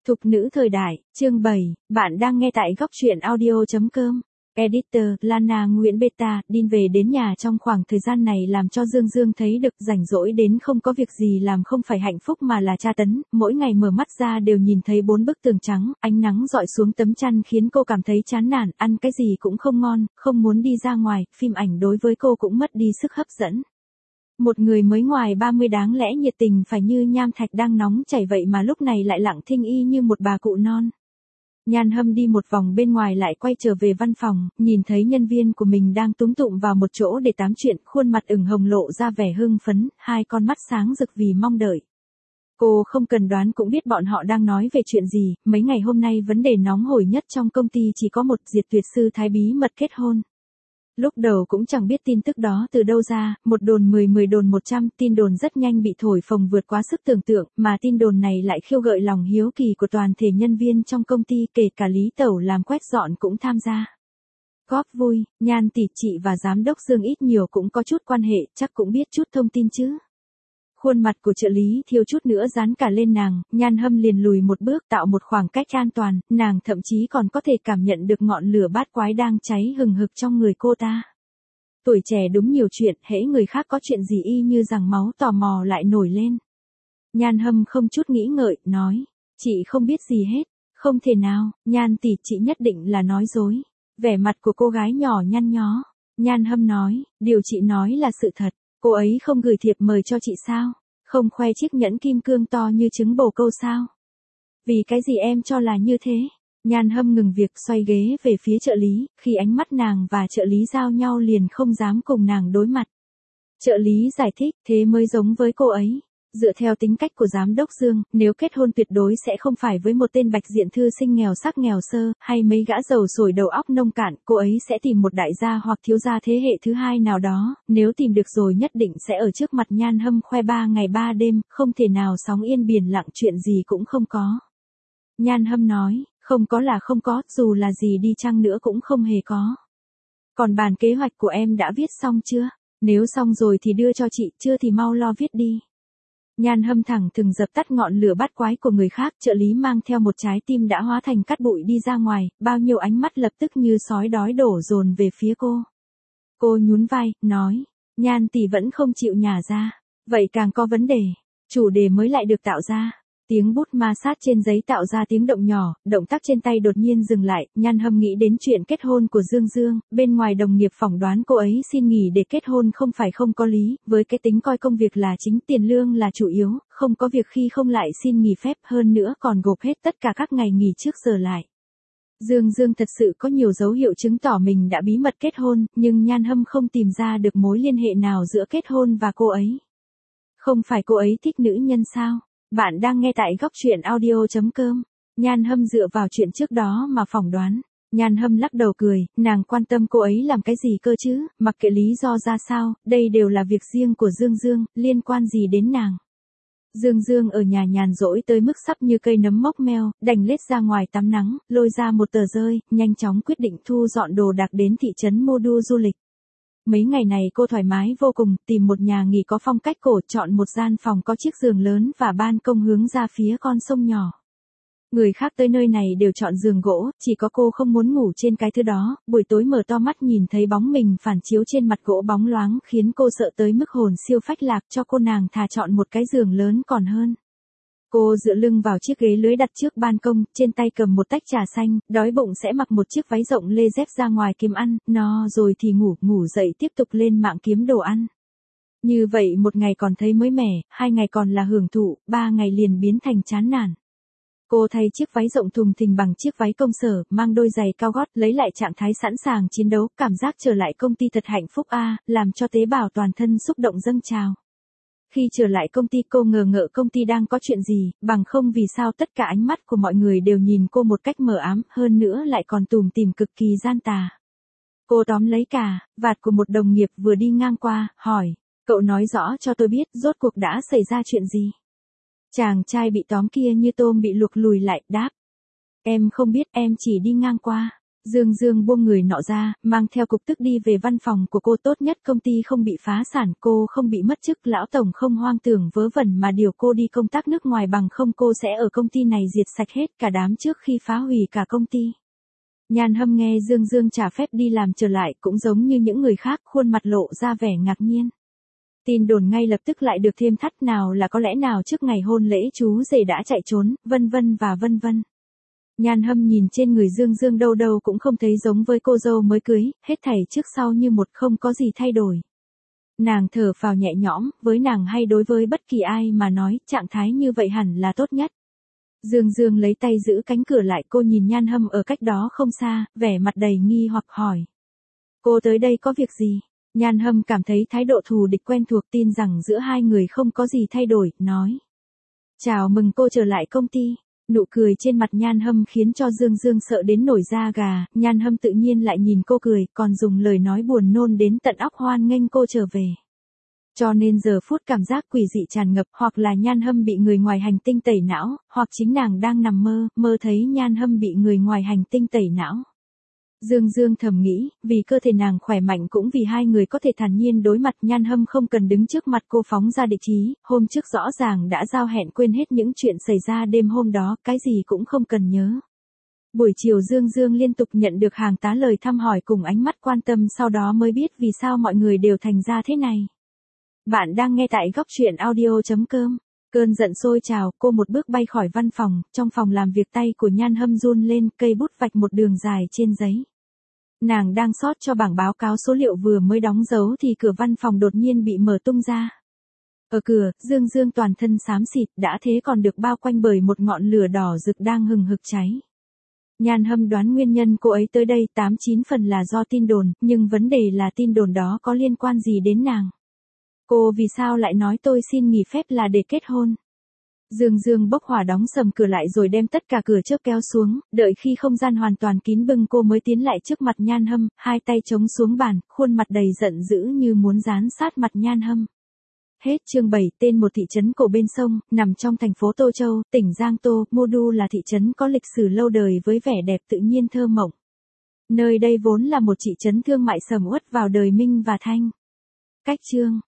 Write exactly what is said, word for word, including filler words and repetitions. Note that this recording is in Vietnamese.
Thục nữ thời đại, chương bảy, bạn đang nghe tại góc truyện audio chấm com. Editor, Lana Nguyễn Beta, Dean về đến nhà trong khoảng thời gian này làm cho Dương Dương thấy được rảnh rỗi đến không có việc gì làm không phải hạnh phúc mà là tra tấn, mỗi ngày mở mắt ra đều nhìn thấy bốn bức tường trắng, ánh nắng dọi xuống tấm chăn khiến cô cảm thấy chán nản, ăn cái gì cũng không ngon, không muốn đi ra ngoài, phim ảnh đối với cô cũng mất đi sức hấp dẫn. Một người mới ngoài ba mươi đáng lẽ nhiệt tình phải như nham thạch đang nóng chảy vậy mà lúc này lại lặng thinh y như một bà cụ non. Nhan Hâm đi một vòng bên ngoài lại quay trở về văn phòng, nhìn thấy nhân viên của mình đang túm tụm vào một chỗ để tám chuyện, khuôn mặt ửng hồng lộ ra vẻ hưng phấn, hai con mắt sáng rực vì mong đợi. Cô không cần đoán cũng biết bọn họ đang nói về chuyện gì, mấy ngày hôm nay vấn đề nóng hổi nhất trong công ty chỉ có một Diệt Tuyệt Sư Thái bí mật kết hôn. Lúc đầu cũng chẳng biết tin tức đó từ đâu ra, một đồn mười mười đồn một trăm, tin đồn rất nhanh bị thổi phồng vượt quá sức tưởng tượng, mà tin đồn này lại khiêu gợi lòng hiếu kỳ của toàn thể nhân viên trong công ty, kể cả Lý Tẩu làm quét dọn cũng tham gia. Góp vui, Nhan tỷ chị và giám đốc Dương ít nhiều cũng có chút quan hệ, chắc cũng biết chút thông tin chứ. Khuôn mặt của trợ lý thiếu chút nữa dán cả lên nàng, Nhan Hâm liền lùi một bước tạo một khoảng cách an toàn, nàng thậm chí còn có thể cảm nhận được ngọn lửa bát quái đang cháy hừng hực trong người cô ta. Tuổi trẻ đúng nhiều chuyện, hễ người khác có chuyện gì y như rằng máu tò mò lại nổi lên. Nhan Hâm không chút nghĩ ngợi, nói, chị không biết gì hết, không thể nào, Nhan tỷ chị nhất định là nói dối. Vẻ mặt của cô gái nhỏ nhăn nhó, Nhan Hâm nói, điều chị nói là sự thật. Cô ấy không gửi thiệp mời cho chị sao? Không khoe chiếc nhẫn kim cương to như trứng bồ câu sao? Vì cái gì em cho là như thế? Nhan Hâm ngừng việc xoay ghế về phía trợ lý, khi ánh mắt nàng và trợ lý giao nhau liền không dám cùng nàng đối mặt. Trợ lý giải thích, thế mới giống với cô ấy. Dựa theo tính cách của giám đốc Dương, nếu kết hôn tuyệt đối sẽ không phải với một tên bạch diện thư sinh nghèo sắc nghèo sơ, hay mấy gã giàu sổi đầu óc nông cạn, cô ấy sẽ tìm một đại gia hoặc thiếu gia thế hệ thứ hai nào đó, nếu tìm được rồi nhất định sẽ ở trước mặt Nhan Hâm khoe ba ngày ba đêm, không thể nào sóng yên biển lặng chuyện gì cũng không có. Nhan Hâm nói, không có là không có, dù là gì đi chăng nữa cũng không hề có. Còn bản kế hoạch của em đã viết xong chưa? Nếu xong rồi thì đưa cho chị, chưa thì mau lo viết đi. Nhan Hâm thẳng thừng dập tắt ngọn lửa bát quái của người khác, trợ lý mang theo một trái tim đã hóa thành cát bụi đi ra ngoài, bao nhiêu ánh mắt lập tức như sói đói đổ dồn về phía cô. Cô nhún vai, nói, Nhan tỷ vẫn không chịu nhả ra, vậy càng có vấn đề, chủ đề mới lại được tạo ra. Tiếng bút ma sát trên giấy tạo ra tiếng động nhỏ, động tác trên tay đột nhiên dừng lại, Nhan Hâm nghĩ đến chuyện kết hôn của Dương Dương, bên ngoài đồng nghiệp phỏng đoán cô ấy xin nghỉ để kết hôn không phải không có lý, với cái tính coi công việc là chính, tiền lương là chủ yếu, không có việc khi không lại xin nghỉ phép, hơn nữa còn gộp hết tất cả các ngày nghỉ trước giờ lại. Dương Dương thật sự có nhiều dấu hiệu chứng tỏ mình đã bí mật kết hôn, nhưng Nhan Hâm không tìm ra được mối liên hệ nào giữa kết hôn và cô ấy. Không phải cô ấy thích nữ nhân sao? Bạn đang nghe tại góc truyện audio chấm com. Nhan Hâm dựa vào chuyện trước đó mà phỏng đoán. Nhan Hâm lắc đầu cười, nàng quan tâm cô ấy làm cái gì cơ chứ, mặc kệ lý do ra sao, đây đều là việc riêng của Dương Dương, liên quan gì đến nàng. Dương Dương ở nhà nhàn rỗi tới mức sắp như cây nấm mốc meo, đành lết ra ngoài tắm nắng, lôi ra một tờ rơi, nhanh chóng quyết định thu dọn đồ đạc đến thị trấn Modu du lịch. Mấy ngày này cô thoải mái vô cùng, tìm một nhà nghỉ có phong cách cổ, chọn một gian phòng có chiếc giường lớn và ban công hướng ra phía con sông nhỏ. Người khác tới nơi này đều chọn giường gỗ, chỉ có cô không muốn ngủ trên cái thứ đó, buổi tối mở to mắt nhìn thấy bóng mình phản chiếu trên mặt gỗ bóng loáng khiến cô sợ tới mức hồn siêu phách lạc, cho cô nàng thà chọn một cái giường lớn còn hơn. Cô dựa lưng vào chiếc ghế lưới đặt trước ban công, trên tay cầm một tách trà xanh, đói bụng sẽ mặc một chiếc váy rộng lê dép ra ngoài kiếm ăn, no rồi thì ngủ, ngủ dậy tiếp tục lên mạng kiếm đồ ăn. Như vậy một ngày còn thấy mới mẻ, hai ngày còn là hưởng thụ, ba ngày liền biến thành chán nản. Cô thay chiếc váy rộng thùng thình bằng chiếc váy công sở, mang đôi giày cao gót, lấy lại trạng thái sẵn sàng chiến đấu, cảm giác trở lại công ty thật hạnh phúc a, làm cho tế bào toàn thân xúc động dâng trào. Khi trở lại công ty cô ngờ ngợ công ty đang có chuyện gì, bằng không vì sao tất cả ánh mắt của mọi người đều nhìn cô một cách mờ ám, hơn nữa lại còn tủm tỉm cực kỳ gian tà. Cô tóm lấy cà vạt của một đồng nghiệp vừa đi ngang qua, hỏi, cậu nói rõ cho tôi biết rốt cuộc đã xảy ra chuyện gì. Chàng trai bị tóm kia như tôm bị luộc lùi lại, đáp. Em không biết, em chỉ đi ngang qua. Dương Dương buông người nọ ra, mang theo cục tức đi về văn phòng của cô, tốt nhất công ty không bị phá sản, cô không bị mất chức, lão tổng không hoang tưởng vớ vẩn mà điều cô đi công tác nước ngoài, bằng không cô sẽ ở công ty này diệt sạch hết cả đám trước khi phá hủy cả công ty. Nhan Hâm nghe Dương Dương trả phép đi làm trở lại, cũng giống như những người khác, khuôn mặt lộ ra vẻ ngạc nhiên. Tin đồn ngay lập tức lại được thêm thắt, nào là có lẽ nào trước ngày hôn lễ chú rể đã chạy trốn, vân vân và vân vân. Nhan Hâm nhìn trên người Dương Dương đâu đâu cũng không thấy giống với cô dâu mới cưới, hết thảy trước sau như một, không có gì thay đổi. Nàng thở phào nhẹ nhõm, với nàng hay đối với bất kỳ ai mà nói, trạng thái như vậy hẳn là tốt nhất. Dương Dương lấy tay giữ cánh cửa lại, cô nhìn Nhan Hâm ở cách đó không xa, vẻ mặt đầy nghi hoặc hỏi. Cô tới đây có việc gì? Nhan Hâm cảm thấy thái độ thù địch quen thuộc, tin rằng giữa hai người không có gì thay đổi, nói. Chào mừng cô trở lại công ty. Nụ cười trên mặt Nhan Hâm khiến cho Dương Dương sợ đến nổi da gà, Nhan Hâm tự nhiên lại nhìn cô cười, còn dùng lời nói buồn nôn đến tận óc hoan nghênh cô trở về. Cho nên giờ phút cảm giác quỷ dị tràn ngập, hoặc là Nhan Hâm bị người ngoài hành tinh tẩy não, hoặc chính nàng đang nằm mơ, mơ thấy Nhan Hâm bị người ngoài hành tinh tẩy não. Dương Dương thầm nghĩ, vì cơ thể nàng khỏe mạnh cũng vì hai người có thể thản nhiên đối mặt, Nhan Hâm không cần đứng trước mặt cô phóng ra địch ý, hôm trước rõ ràng đã giao hẹn, quên hết những chuyện xảy ra đêm hôm đó, cái gì cũng không cần nhớ. Buổi chiều Dương Dương liên tục nhận được hàng tá lời thăm hỏi cùng ánh mắt quan tâm, sau đó mới biết vì sao mọi người đều thành ra thế này. Bạn đang nghe tại góc truyện audio chấm com. Cơn giận sôi trào, cô một bước bay khỏi văn phòng, trong phòng làm việc tay của Nhan Hâm run lên, cây bút vạch một đường dài trên giấy. Nàng đang sót cho bảng báo cáo số liệu vừa mới đóng dấu thì cửa văn phòng đột nhiên bị mở tung ra. Ở cửa, Dương Dương toàn thân xám xịt, đã thế còn được bao quanh bởi một ngọn lửa đỏ rực đang hừng hực cháy. Nhan Hâm đoán nguyên nhân cô ấy tới đây tám chín phần là do tin đồn, nhưng vấn đề là tin đồn đó có liên quan gì đến nàng. Cô vì sao lại nói tôi xin nghỉ phép là để kết hôn? Dương Dương bốc hỏa đóng sầm cửa lại rồi đem tất cả cửa chớp kéo xuống, đợi khi không gian hoàn toàn kín bưng cô mới tiến lại trước mặt Nhan Hâm, hai tay chống xuống bàn, khuôn mặt đầy giận dữ như muốn dán sát mặt Nhan Hâm. Hết chương bảy, tên một thị trấn cổ bên sông, nằm trong thành phố Tô Châu, tỉnh Giang Tô, Modu là thị trấn có lịch sử lâu đời với vẻ đẹp tự nhiên thơ mộng. Nơi đây vốn là một thị trấn thương mại sầm uất vào đời Minh và Thanh. Cách chương